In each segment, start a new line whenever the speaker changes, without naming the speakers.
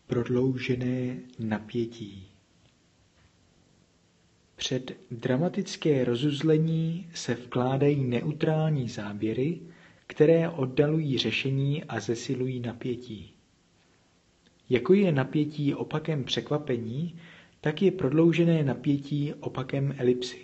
Prodloužené napětí. Před dramatické rozuzlení se vkládají neutrální záběry, které oddalují řešení a zesilují napětí. Jako je napětí opakem překvapení, tak je prodloužené napětí opakem elipsy.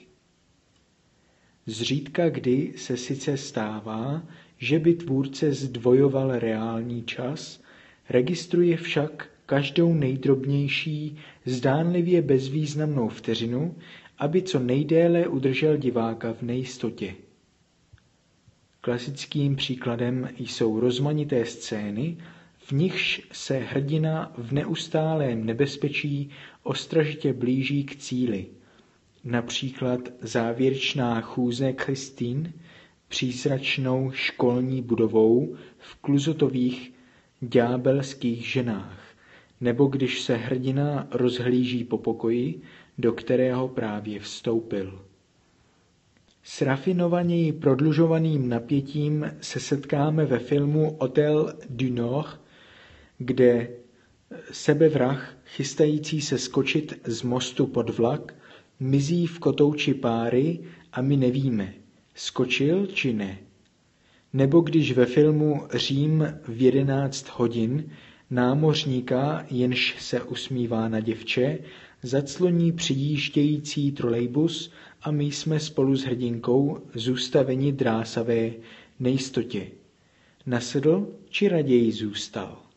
Zřídka kdy se sice stává, že by tvůrce zdvojoval reálný čas, registruje však každou nejdrobnější, zdánlivě bezvýznamnou vteřinu, aby co nejdéle udržel diváka v nejistotě. Klasickým příkladem jsou rozmanité scény, v nichž se hrdina v neustálém nebezpečí ostražitě blíží k cíli, například závěrečná chůze Christine přízračnou školní budovou v Cluzotových ďábelských ženách, nebo když se hrdina rozhlíží po pokoji, do kterého právě vstoupil. S rafinovaněji prodlužovaným napětím se setkáme ve filmu Hôtel du Nord, kde sebevrah, chystající se skočit z mostu pod vlak, mizí v kotouči páry a my nevíme, skočil či ne. Nebo když ve filmu Řím v 11 hodin námořníka, jenž se usmívá na děvče, zacloní přijíždějící trolejbus a my jsme spolu s hrdinkou zůstaveni drásavé nejistotě. Nasedl či raději zůstal?